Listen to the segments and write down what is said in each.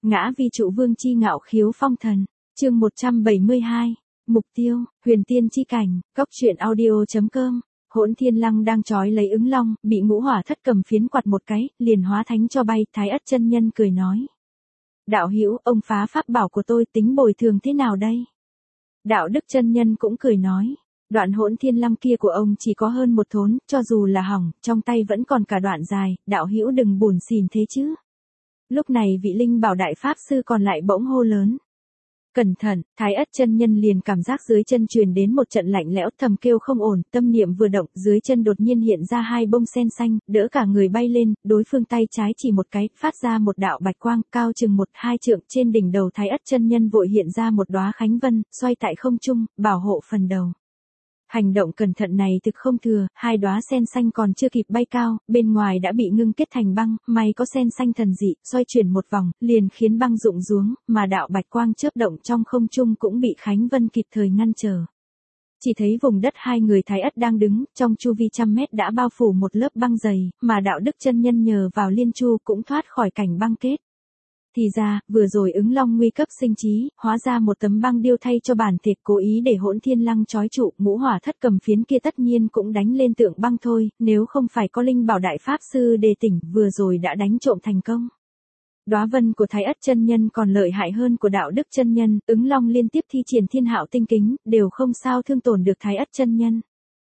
Ngã vi trụ vương chi ngạo khiếu phong thần. Chương 172. Mục tiêu, huyền tiên chi cảnh, góc truyện audio.com. Hỗn Thiên Lăng đang trói lấy Ứng Long, bị Ngũ Hỏa Thất cầm phiến quạt một cái, liền hóa thánh cho bay. Thái Ất chân nhân cười nói: đạo hữu, ông phá pháp bảo của tôi, tính bồi thường thế nào đây? Đạo Đức chân nhân cũng cười nói: đoạn Hỗn Thiên Lăng kia của ông chỉ có hơn một thốn, cho dù là hỏng, trong tay vẫn còn cả đoạn dài, đạo hữu đừng buồn xỉn thế chứ. Lúc này vị Linh Bảo đại pháp sư còn lại bỗng hô lớn: cẩn thận! Thái Ất chân nhân liền cảm giác dưới chân truyền đến một trận lạnh lẽo, thầm kêu không ổn, tâm niệm vừa động, dưới chân đột nhiên hiện ra hai bông sen xanh, đỡ cả người bay lên, đối phương tay trái chỉ một cái, phát ra một đạo bạch quang, cao chừng 1-2 trượng, trên đỉnh đầu Thái Ất chân nhân vội hiện ra một đóa khánh vân, xoay tại không trung, bảo hộ phần đầu. Hành động cẩn thận này thực không thừa, hai đóa sen xanh còn chưa kịp bay cao, bên ngoài đã bị ngưng kết thành băng, may có sen xanh thần dị, xoay chuyển một vòng, liền khiến băng rụng xuống, mà đạo bạch quang chớp động trong không trung cũng bị Khánh Vân kịp thời ngăn trở. Chỉ thấy vùng đất hai người Thái Ất đang đứng, trong chu vi 100 mét đã bao phủ một lớp băng dày, mà đạo Đức chân nhân nhờ vào liên chu cũng thoát khỏi cảnh băng kết. Thì ra, vừa rồi Ứng Long nguy cấp sinh trí, hóa ra một tấm băng điêu thay cho bản thịt, cố ý để Hỗn Thiên Lăng trói trụ. Ngũ Hỏa Thất cầm phiến kia tất nhiên cũng đánh lên tượng băng thôi, nếu không phải có Linh Bảo đại pháp sư đề tỉnh, vừa rồi đã đánh trộm thành công. Đóa vân của Thái Ất chân nhân còn lợi hại hơn của đạo Đức chân nhân, Ứng Long liên tiếp thi triển Thiên Hạo tinh kính, đều không sao thương tổn được Thái Ất chân nhân.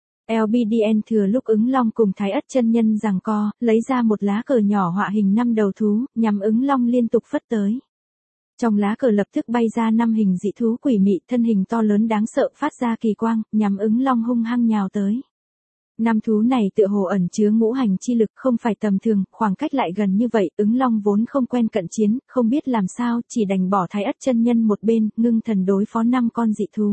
LBDN thừa lúc Ứng Long cùng Thái Ất chân nhân giằng co, lấy ra một lá cờ nhỏ họa hình 5 đầu thú, nhằm Ứng Long liên tục phất tới. Trong lá cờ lập tức bay ra 5 hình dị thú quỷ mị, thân hình to lớn đáng sợ, phát ra kỳ quang, nhằm Ứng Long hung hăng nhào tới. 5 thú này tựa hồ ẩn chứa ngũ hành chi lực, không phải tầm thường, khoảng cách lại gần như vậy, Ứng Long vốn không quen cận chiến, không biết làm sao, chỉ đành bỏ Thái Ất chân nhân một bên, ngưng thần đối phó 5 con dị thú.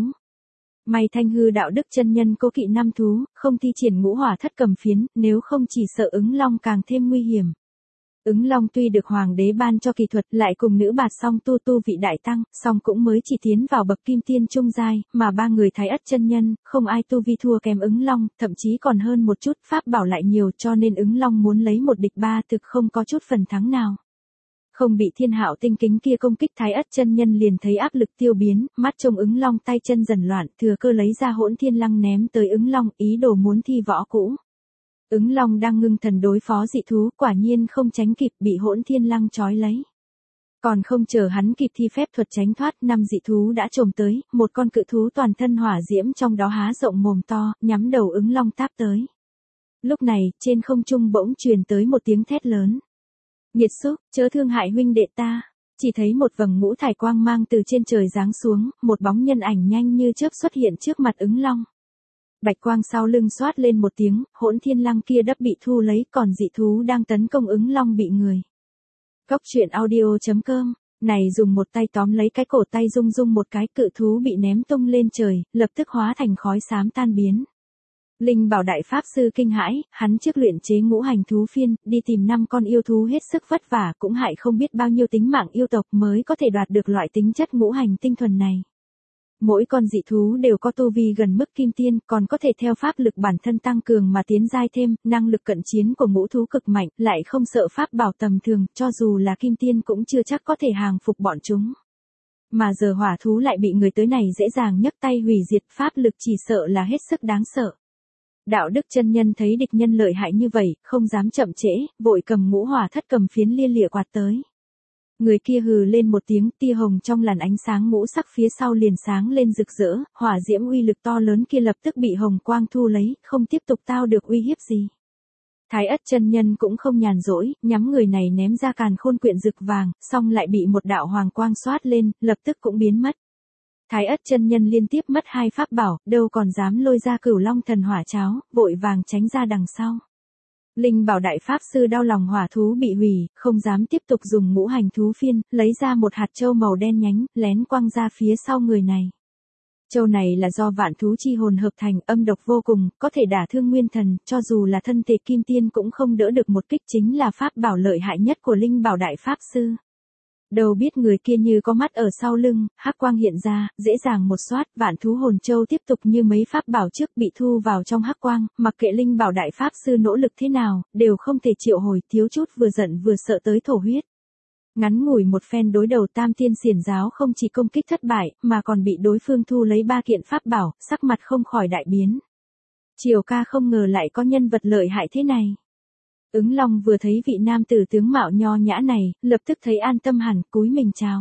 May Thanh Hư đạo Đức chân nhân cố kỵ 5 thú, không thi triển Ngũ Hỏa Thất cầm phiến, nếu không chỉ sợ Ứng Long càng thêm nguy hiểm. Ứng Long tuy được hoàng đế ban cho kỳ thuật, lại cùng nữ bạt song tu vị đại tăng, song cũng mới chỉ tiến vào bậc kim tiên trung giai, mà ba người Thái Ất chân nhân, không ai tu vi thua kém Ứng Long, thậm chí còn hơn một chút, pháp bảo lại nhiều, cho nên Ứng Long muốn lấy một địch ba thực không có chút phần thắng nào. Không bị Thiên Hạo tinh kính kia công kích, Thái Ất chân nhân liền thấy áp lực tiêu biến, mắt trông Ứng Long tay chân dần loạn, thừa cơ lấy ra Hỗn Thiên Lăng ném tới Ứng Long, ý đồ muốn thi võ cũ. Ứng Long đang ngưng thần đối phó dị thú, quả nhiên không tránh kịp, bị Hỗn Thiên Lăng trói lấy. Còn không chờ hắn kịp thi phép thuật tránh thoát, 5 dị thú đã chồm tới, một con cự thú toàn thân hỏa diễm trong đó há rộng mồm to, nhắm đầu Ứng Long táp tới. Lúc này, trên không trung bỗng truyền tới một tiếng thét lớn. Nghiệt xúc, chớ thương hại huynh đệ ta. Chỉ thấy một vầng ngũ thải quang mang từ trên trời giáng xuống, một bóng nhân ảnh nhanh như chớp xuất hiện trước mặt Ứng Long. Bạch quang sau lưng xoát lên một tiếng, Hỗn Thiên Lăng kia đắp bị thu lấy, còn dị thú đang tấn công Ứng Long bị người. Góc truyện audio.com. Này dùng một tay tóm lấy cái cổ tay rung rung một cái, cự thú bị ném tung lên trời, lập tức hóa thành khói xám tan biến. Linh Bảo đại pháp sư kinh hãi, hắn trước luyện chế ngũ hành thú phiên, đi tìm 5 con yêu thú hết sức vất vả, cũng hại không biết bao nhiêu tính mạng yêu tộc mới có thể đoạt được loại tính chất ngũ hành tinh thuần này. Mỗi con dị thú đều có tu vi gần mức kim tiên, còn có thể theo pháp lực bản thân tăng cường mà tiến giai thêm, năng lực cận chiến của ngũ thú cực mạnh, lại không sợ pháp bảo tầm thường, cho dù là kim tiên cũng chưa chắc có thể hàng phục bọn chúng. Mà giờ hỏa thú lại bị người tới này dễ dàng nhấc tay hủy diệt, pháp lực chỉ sợ là hết sức đáng sợ. Đạo Đức chân nhân thấy địch nhân lợi hại như vậy, không dám chậm trễ, vội cầm Ngũ Hỏa Thất cầm phiến lia lịa quạt tới. Người kia hừ lên một tiếng, tia hồng trong làn ánh sáng ngũ sắc phía sau liền sáng lên rực rỡ, hỏa diễm uy lực to lớn kia lập tức bị hồng quang thu lấy, không tiếp tục tao được uy hiếp gì. Thái Ất chân nhân cũng không nhàn rỗi, nhắm người này ném ra càn khôn quyển rực vàng, xong lại bị một đạo hoàng quang xoát lên, lập tức cũng biến mất. Thái Ất chân nhân liên tiếp mất 2 pháp bảo, đâu còn dám lôi ra Cửu Long thần hỏa cháo, vội vàng tránh ra đằng sau. Linh Bảo đại pháp sư đau lòng hỏa thú bị hủy, không dám tiếp tục dùng ngũ hành thú phiên, lấy ra một hạt châu màu đen nhánh, lén quăng ra phía sau người này. Châu này là do vạn thú chi hồn hợp thành, âm độc vô cùng, có thể đả thương nguyên thần, cho dù là thân thể kim tiên cũng không đỡ được một kích, chính là pháp bảo lợi hại nhất của Linh Bảo đại pháp sư. Đâu biết người kia như có mắt ở sau lưng, hắc quang hiện ra, dễ dàng một xoát, vạn thú hồn châu tiếp tục như mấy pháp bảo trước bị thu vào trong hắc quang, mặc kệ Linh Bảo đại pháp sư nỗ lực thế nào, đều không thể triệu hồi, thiếu chút vừa giận vừa sợ tới thổ huyết. Ngắn ngủi một phen đối đầu Tam Tiên Xiển Giáo không chỉ công kích thất bại, mà còn bị đối phương thu lấy 3 kiện pháp bảo, sắc mặt không khỏi đại biến. Triều ca không ngờ lại có nhân vật lợi hại thế này. Ứng Long vừa thấy vị nam tử tướng mạo nho nhã này, lập tức thấy an tâm hẳn, cúi mình chào.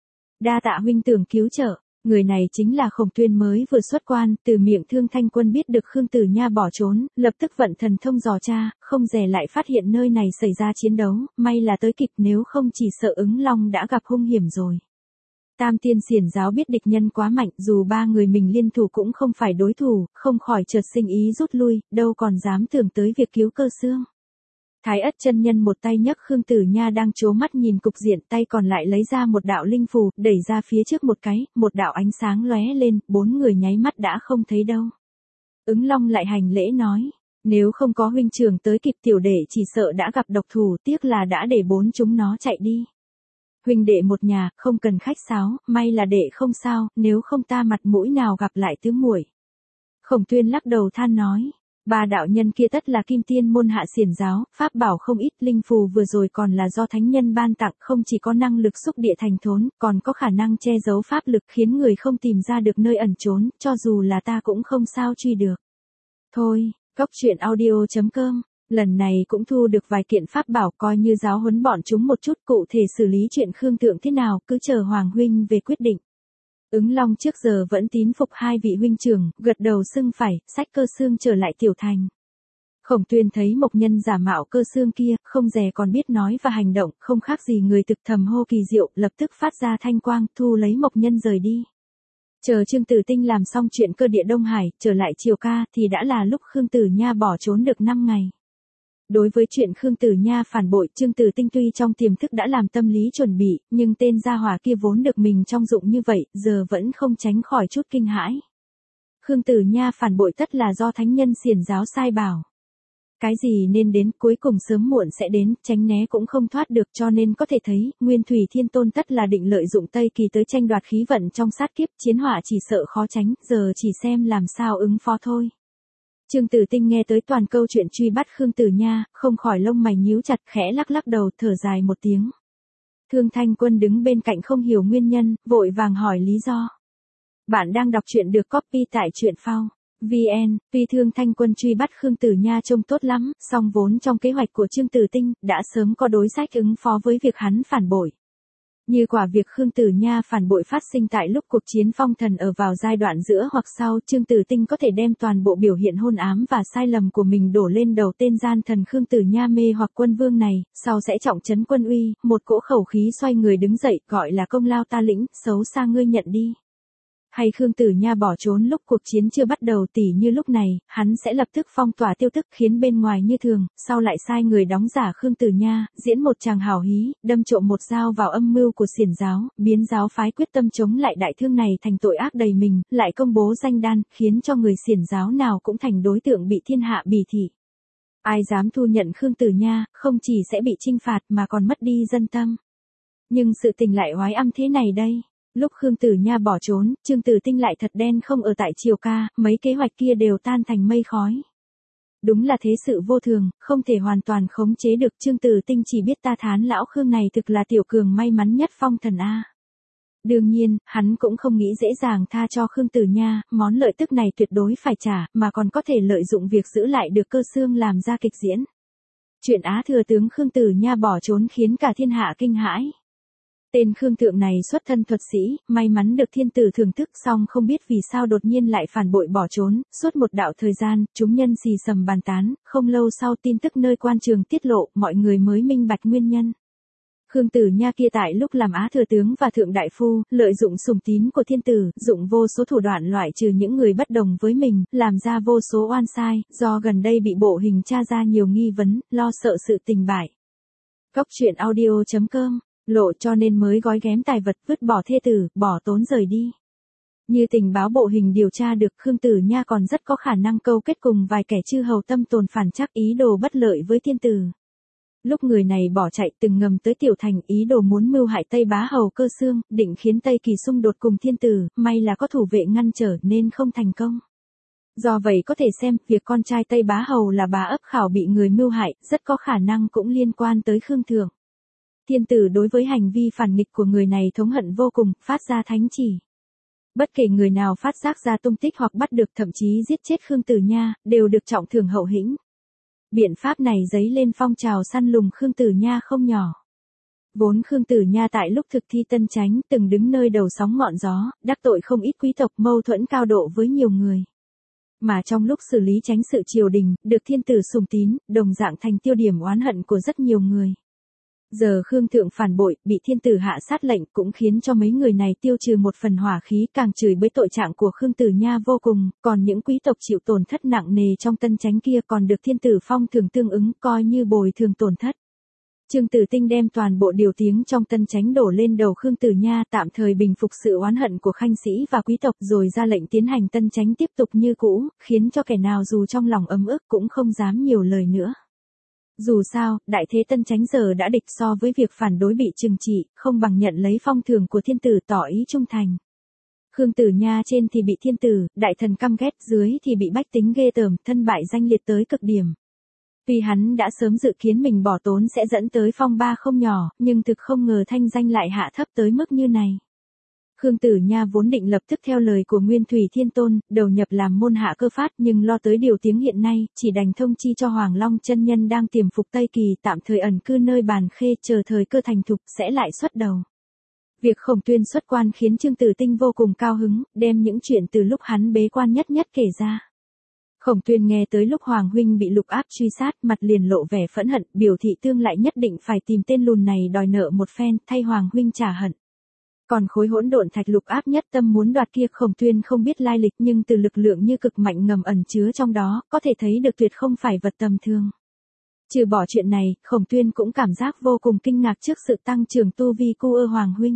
Đa tạ huynh tưởng cứu trợ. Người này chính là Khổng Tuyên mới vừa xuất quan, từ miệng Thương Thanh Quân biết được Khương Tử Nha bỏ trốn, lập tức vận thần thông dò tra, không dè lại phát hiện nơi này xảy ra chiến đấu, may là tới kịp, nếu không chỉ sợ Ứng Long đã gặp hung hiểm rồi. Tam Tiên Xiển Giáo biết địch nhân quá mạnh, dù 3 người mình liên thủ cũng không phải đối thủ, không khỏi chợt sinh ý rút lui, đâu còn dám tưởng tới việc cứu Cơ Xương. Thái Ất chân nhân một tay nhấc Khương Tử Nha đang trố mắt nhìn cục diện, tay còn lại lấy ra một đạo linh phù, đẩy ra phía trước một cái, một đạo ánh sáng lóe lên, 4 người nháy mắt đã không thấy đâu. Ứng Long lại hành lễ nói, nếu không có huynh trưởng tới kịp tiểu đệ chỉ sợ đã gặp độc thủ, tiếc là đã để 4 chúng nó chạy đi. Huynh đệ một nhà, không cần khách sáo, may là đệ không sao, nếu không ta mặt mũi nào gặp lại tứ muội. Khổng Tuyên lắc đầu than nói. 3 đạo nhân kia tất là Kim Tiên môn hạ Xiển Giáo, pháp bảo không ít, linh phù vừa rồi còn là do thánh nhân ban tặng, không chỉ có năng lực xúc địa thành thốn, còn có khả năng che giấu pháp lực khiến người không tìm ra được nơi ẩn trốn, cho dù là ta cũng không sao truy được. Thôi, coctruyện.audio.com, lần này cũng thu được vài kiện pháp bảo, coi như giáo huấn bọn chúng một chút, cụ thể xử lý chuyện Khương Thượng thế nào, cứ chờ Hoàng huynh về quyết định. Ứng Long trước giờ vẫn tín phục 2 vị huynh trưởng, gật đầu xưng phải, xách Cơ Xương trở lại tiểu thành. Khổng Tuyên thấy mộc nhân giả mạo Cơ Xương kia, không dè còn biết nói và hành động, không khác gì người thực thầm hô kỳ diệu, lập tức phát ra thanh quang, thu lấy mộc nhân rời đi. Chờ Trương Tử Tinh làm xong chuyện Cơ Địa Đông Hải, trở lại Triều ca, thì đã là lúc Khương Tử Nha bỏ trốn được 5 ngày. Đối với chuyện Khương Tử Nha phản bội, Trương Tử Tinh tuy trong tiềm thức đã làm tâm lý chuẩn bị, nhưng tên gia hỏa kia vốn được mình trong dụng như vậy, giờ vẫn không tránh khỏi chút kinh hãi. Khương Tử Nha phản bội tất là do thánh nhân Xiển Giáo sai bảo. Cái gì nên đến, cuối cùng sớm muộn sẽ đến, tránh né cũng không thoát được, cho nên có thể thấy, Nguyên Thủy Thiên Tôn tất là định lợi dụng Tây Kỳ tới tranh đoạt khí vận trong sát kiếp, chiến hỏa chỉ sợ khó tránh, giờ chỉ xem làm sao ứng phó thôi. Trương Tử Tinh nghe tới toàn câu chuyện truy bắt Khương Tử Nha, không khỏi lông mày nhíu chặt, khẽ lắc lắc đầu, thở dài một tiếng. Thương Thanh Quân đứng bên cạnh không hiểu nguyên nhân, vội vàng hỏi lý do. Bạn đang đọc truyện được copy tại truyện phao VN, tuy Thương Thanh Quân truy bắt Khương Tử Nha trông tốt lắm, song vốn trong kế hoạch của Trương Tử Tinh, đã sớm có đối sách ứng phó với việc hắn phản bội. Như quả việc Khương Tử Nha phản bội phát sinh tại lúc cuộc chiến phong thần ở vào giai đoạn giữa hoặc sau, Trương Tử Tinh có thể đem toàn bộ biểu hiện hôn ám và sai lầm của mình đổ lên đầu tên gian thần Khương Tử Nha mê hoặc quân vương này, sau sẽ trọng trấn quân uy, một cỗ khẩu khí xoay người đứng dậy, gọi là công lao ta lĩnh, xấu xa ngươi nhận đi. Hay Khương Tử Nha bỏ trốn lúc cuộc chiến chưa bắt đầu, tỉ như lúc này, hắn sẽ lập tức phong tỏa tiêu thức khiến bên ngoài như thường, sau lại sai người đóng giả Khương Tử Nha, diễn một chàng hào hí, đâm trộm một dao vào âm mưu của Xiển Giáo, biến giáo phái quyết tâm chống lại đại thương này thành tội ác đầy mình, lại công bố danh đan, khiến cho người Xiển Giáo nào cũng thành đối tượng bị thiên hạ bỉ thị. Ai dám thu nhận Khương Tử Nha, không chỉ sẽ bị trinh phạt mà còn mất đi dân tâm. Nhưng sự tình lại oái âm thế này đây. Lúc Khương Tử Nha bỏ trốn, Trương Tử Tinh lại thật đen không ở tại Triều ca, mấy kế hoạch kia đều tan thành mây khói. Đúng là thế sự vô thường, không thể hoàn toàn khống chế được. Trương Tử Tinh chỉ biết ta thán lão Khương này thực là tiểu cường may mắn nhất phong thần A. Đương nhiên, hắn cũng không nghĩ dễ dàng tha cho Khương Tử Nha, món lợi tức này tuyệt đối phải trả, mà còn có thể lợi dụng việc giữ lại được Cơ Xương làm ra kịch diễn. Chuyện Á thừa tướng Khương Tử Nha bỏ trốn khiến cả thiên hạ kinh hãi. Tên Khương Thượng này xuất thân thuật sĩ, may mắn được thiên tử thưởng thức, song không biết vì sao đột nhiên lại phản bội bỏ trốn, suốt một đạo thời gian, chúng nhân xì xầm bàn tán, không lâu sau tin tức nơi quan trường tiết lộ, mọi người mới minh bạch nguyên nhân. Khương Tử Nha kia tại lúc làm Á thừa tướng và thượng đại phu, lợi dụng sủng tín của thiên tử, dụng vô số thủ đoạn loại trừ những người bất đồng với mình, làm ra vô số oan sai, do gần đây bị bộ hình tra ra nhiều nghi vấn, lo sợ sự tình bại. Coctruyện.audio.com lộ cho nên mới gói ghém tài vật, vứt bỏ thê tử, bỏ tốn rời đi. Như tình báo bộ hình điều tra được, Khương Tử Nha còn rất có khả năng câu kết cùng vài kẻ chư hầu tâm tồn phản trắc, ý đồ bất lợi với thiên tử. Lúc người này bỏ chạy từng ngầm tới tiểu thành, ý đồ muốn mưu hại Tây Bá Hầu Cơ Xương, định khiến Tây Kỳ xung đột cùng thiên tử, may là có thủ vệ ngăn trở nên không thành công. Do vậy có thể xem, việc con trai Tây Bá Hầu là Bá Ấp Khảo bị người mưu hại, rất có khả năng cũng liên quan tới Khương Thượng. Thiên tử đối với hành vi phản nghịch của người này thống hận vô cùng, phát ra thánh chỉ. Bất kể người nào phát giác ra tung tích hoặc bắt được thậm chí giết chết Khương Tử Nha, đều được trọng thưởng hậu hĩnh. Biện pháp này dấy lên phong trào săn lùng Khương Tử Nha không nhỏ. Vốn Khương Tử Nha tại lúc thực thi tân chánh từng đứng nơi đầu sóng ngọn gió, đắc tội không ít quý tộc, mâu thuẫn cao độ với nhiều người. Mà trong lúc xử lý chánh sự triều đình, được thiên tử sùng tín, đồng dạng thành tiêu điểm oán hận của rất nhiều người. Giờ Khương Thượng phản bội, bị thiên tử hạ sát lệnh cũng khiến cho mấy người này tiêu trừ một phần hỏa khí, càng chửi bới tội trạng của Khương Tử Nha vô cùng, còn những quý tộc chịu tổn thất nặng nề trong tân chánh kia còn được thiên tử phong thưởng tương ứng, coi như bồi thường tổn thất. Trương Tử Tinh đem toàn bộ điều tiếng trong tân chánh đổ lên đầu Khương Tử Nha, tạm thời bình phục sự oán hận của khanh sĩ và quý tộc, rồi ra lệnh tiến hành tân chánh tiếp tục như cũ, khiến cho kẻ nào dù trong lòng ấm ức cũng không dám nhiều lời nữa. Dù sao, đại thế tân chánh giờ đã địch, so với việc phản đối bị trừng trị, không bằng nhận lấy phong thưởng của thiên tử tỏ ý trung thành. Khương Tử Nha trên thì bị thiên tử, đại thần căm ghét, dưới thì bị bách tính ghê tởm, thân bại danh liệt tới cực điểm. Tuy hắn đã sớm dự kiến mình bỏ tốn sẽ dẫn tới phong ba không nhỏ, nhưng thực không ngờ thanh danh lại hạ thấp tới mức như này. Khương Tử Nha vốn định lập tức theo lời của Nguyên Thủy Thiên Tôn, đầu nhập làm môn hạ cơ phát, nhưng lo tới điều tiếng hiện nay, chỉ đành thông chi cho Hoàng Long chân nhân đang tiềm phục Tây Kỳ, tạm thời ẩn cư nơi Bàn Khê, chờ thời cơ thành thục sẽ lại xuất đầu. Việc Khổng Tuyên xuất quan khiến Trương Tử Tinh vô cùng cao hứng, đem những chuyện từ lúc hắn bế quan nhất nhất kể ra. Khổng Tuyên nghe tới lúc Hoàng huynh bị Lục Áp truy sát, mặt liền lộ vẻ phẫn hận, biểu thị tương lại nhất định phải tìm tên lùn này đòi nợ một phen, thay Hoàng huynh trả hận. Còn khối hỗn độn thạch Lục Áp nhất tâm muốn đoạt kia, Khổng Tuyên không biết lai lịch, nhưng từ lực lượng như cực mạnh ngầm ẩn chứa trong đó, có thể thấy được tuyệt không phải vật tầm thường. Trừ bỏ chuyện này, Khổng Tuyên cũng cảm giác vô cùng kinh ngạc trước sự tăng trưởng tu vi của Hoàng huynh.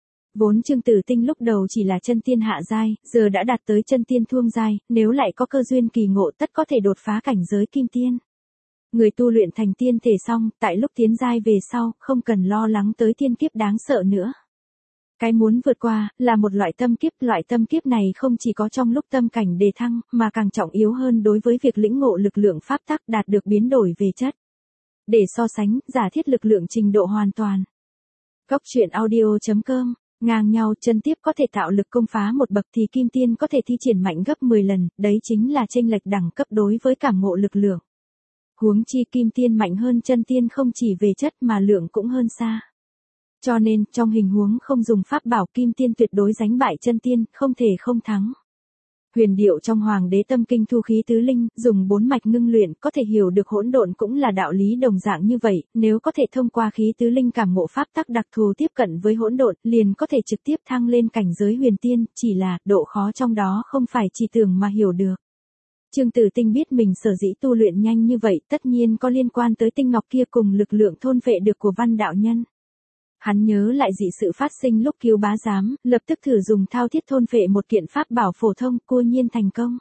Vốn Trương Tử Tinh lúc đầu chỉ là chân tiên hạ giai, giờ đã đạt tới chân tiên thuông giai, nếu lại có cơ duyên kỳ ngộ tất có thể đột phá cảnh giới kim tiên. Người tu luyện thành tiên thể xong, tại lúc tiến giai về sau, không cần lo lắng tới tiên kiếp đáng sợ nữa. Cái muốn vượt qua, là một loại tâm kiếp này không chỉ có trong lúc tâm cảnh đề thăng, mà càng trọng yếu hơn đối với việc lĩnh ngộ lực lượng pháp tắc đạt được biến đổi về chất. Để so sánh, giả thiết lực lượng trình độ hoàn toàn. Góc truyện audio.com, ngang nhau, chân tiếp có thể tạo lực công phá một bậc thì kim tiên có thể thi triển mạnh gấp 10 lần, đấy chính là chênh lệch đẳng cấp đối với cảm ngộ lực lượng. Huống chi kim tiên mạnh hơn chân tiên không chỉ về chất mà lượng cũng hơn xa. Cho nên, trong hình huống không dùng pháp bảo, kim tiên tuyệt đối đánh bại chân tiên, không thể không thắng. Huyền điệu trong Hoàng Đế Tâm Kinh thu khí tứ linh, dùng 4 mạch ngưng luyện, có thể hiểu được hỗn độn cũng là đạo lý đồng dạng như vậy, nếu có thể thông qua khí tứ linh cảm ngộ pháp tắc đặc thù tiếp cận với hỗn độn, liền có thể trực tiếp thăng lên cảnh giới huyền tiên, chỉ là độ khó trong đó không phải chỉ tưởng mà hiểu được. Trương Tử Tinh biết mình sở dĩ tu luyện nhanh như vậy, tất nhiên có liên quan tới tinh ngọc kia cùng lực lượng thôn vệ được của Văn đạo nhân. Hắn nhớ lại dị sự phát sinh lúc cứu bá giám, lập tức thử dùng thao thiết thôn phệ một kiện pháp bảo phổ thông, cua nhiên thành công.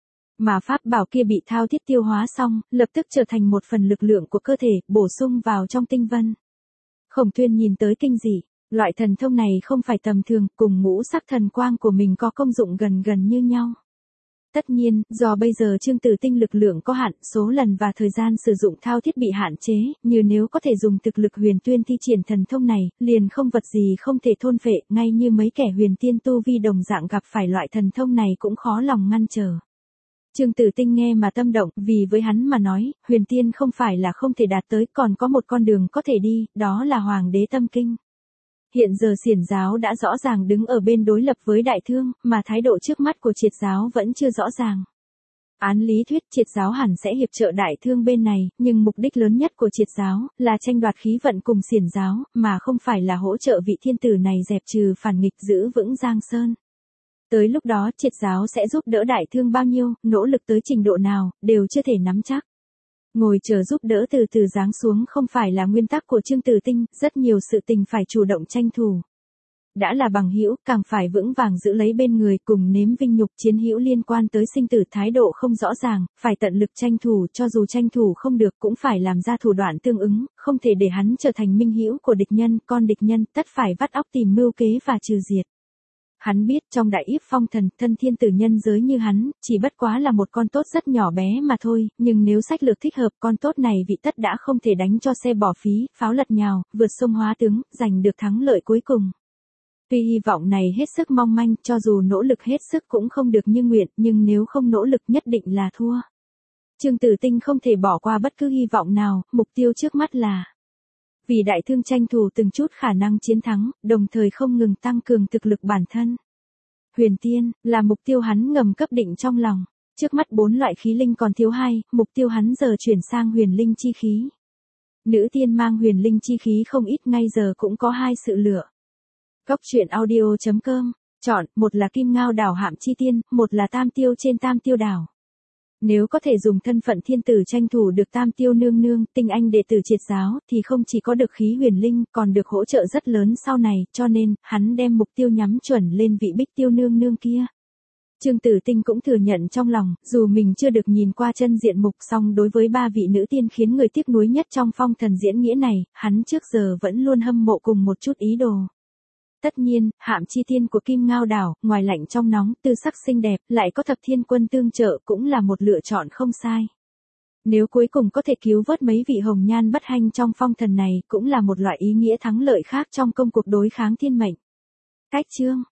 Mà pháp bảo kia bị thao thiết tiêu hóa xong, lập tức trở thành một phần lực lượng của cơ thể, bổ sung vào trong tinh vân. Khổng Tuyên nhìn tới kinh dị, loại thần thông này không phải tầm thường, cùng ngũ sắc thần quang của mình có công dụng gần như nhau. Tất nhiên, do bây giờ Trương Tử Tinh lực lượng có hạn, số lần và thời gian sử dụng thao thiết bị hạn chế, như nếu có thể dùng thực lực huyền tuyên thi triển thần thông này, liền không vật gì không thể thôn phệ, ngay như mấy kẻ huyền tiên tu vi đồng dạng gặp phải loại thần thông này cũng khó lòng ngăn trở. Trương Tử Tinh nghe mà tâm động, vì với hắn mà nói, huyền tiên không phải là không thể đạt tới, còn có một con đường có thể đi, đó là Hoàng Đế Tâm Kinh. Hiện giờ Xiển giáo đã rõ ràng đứng ở bên đối lập với Đại Thương, mà thái độ trước mắt của Triệt giáo vẫn chưa rõ ràng. Án lý thuyết Triệt giáo hẳn sẽ hiệp trợ Đại Thương bên này, nhưng mục đích lớn nhất của Triệt giáo là tranh đoạt khí vận cùng Xiển giáo, mà không phải là hỗ trợ vị thiên tử này dẹp trừ phản nghịch, giữ vững Giang Sơn. Tới lúc đó Triệt giáo sẽ giúp đỡ Đại Thương bao nhiêu, nỗ lực tới trình độ nào, đều chưa thể nắm chắc. Ngồi chờ giúp đỡ từ từ giáng xuống không phải là nguyên tắc của Trương Tử Tinh, rất nhiều sự tình phải chủ động tranh thủ. Đã là bằng hữu, càng phải vững vàng giữ lấy bên người, cùng nếm vinh nhục. Chiến hữu liên quan tới sinh tử, thái độ không rõ ràng, phải tận lực tranh thủ, cho dù tranh thủ không được cũng phải làm ra thủ đoạn tương ứng, không thể để hắn trở thành minh hữu của địch nhân, con địch nhân tất phải vắt óc tìm mưu kế và trừ diệt. Hắn biết trong đại yếp phong thần, thân thiên tử nhân giới như hắn, chỉ bất quá là một con tốt rất nhỏ bé mà thôi, nhưng nếu sách lược thích hợp, con tốt này vị tất đã không thể đánh cho xe bỏ phí, pháo lật nhào, vượt sông hóa tướng, giành được thắng lợi cuối cùng. Tuy hy vọng này hết sức mong manh, cho dù nỗ lực hết sức cũng không được như nguyện, nhưng nếu không nỗ lực nhất định là thua. Trương Tử Tinh không thể bỏ qua bất cứ hy vọng nào, mục tiêu trước mắt là vì đại thương tranh thủ từng chút khả năng chiến thắng, đồng thời không ngừng tăng cường thực lực bản thân. Huyền tiên, là mục tiêu hắn ngầm cấp định trong lòng. Trước mắt 4 loại khí linh còn thiếu 2, mục tiêu hắn giờ chuyển sang huyền linh chi khí. Nữ tiên mang huyền linh chi khí không ít, ngay giờ cũng có 2 sự lựa. Góc truyện audio.com, chọn, một là Kim Ngao đảo Hạm Chi Tiên, một là Tam Tiêu trên Tam Tiêu đảo. Nếu có thể dùng thân phận thiên tử tranh thủ được Tam Tiêu nương nương, tinh anh đệ tử triệt giáo, thì không chỉ có được khí huyền linh, còn được hỗ trợ rất lớn sau này, cho nên, hắn đem mục tiêu nhắm chuẩn lên vị Bích Tiêu nương nương kia. Trương Tử Tinh cũng thừa nhận trong lòng, dù mình chưa được nhìn qua chân diện mục, song đối với 3 vị nữ tiên khiến người tiếc nuối nhất trong phong thần diễn nghĩa này, hắn trước giờ vẫn luôn hâm mộ cùng một chút ý đồ. Tất nhiên, Hạm Chi Tiên của Kim Ngao đảo, ngoài lạnh trong nóng, tư sắc xinh đẹp, lại có thập thiên quân tương trợ cũng là một lựa chọn không sai. Nếu cuối cùng có thể cứu vớt mấy vị hồng nhan bất hạnh trong phong thần này, cũng là một loại ý nghĩa thắng lợi khác trong công cuộc đối kháng thiên mệnh. Cách chương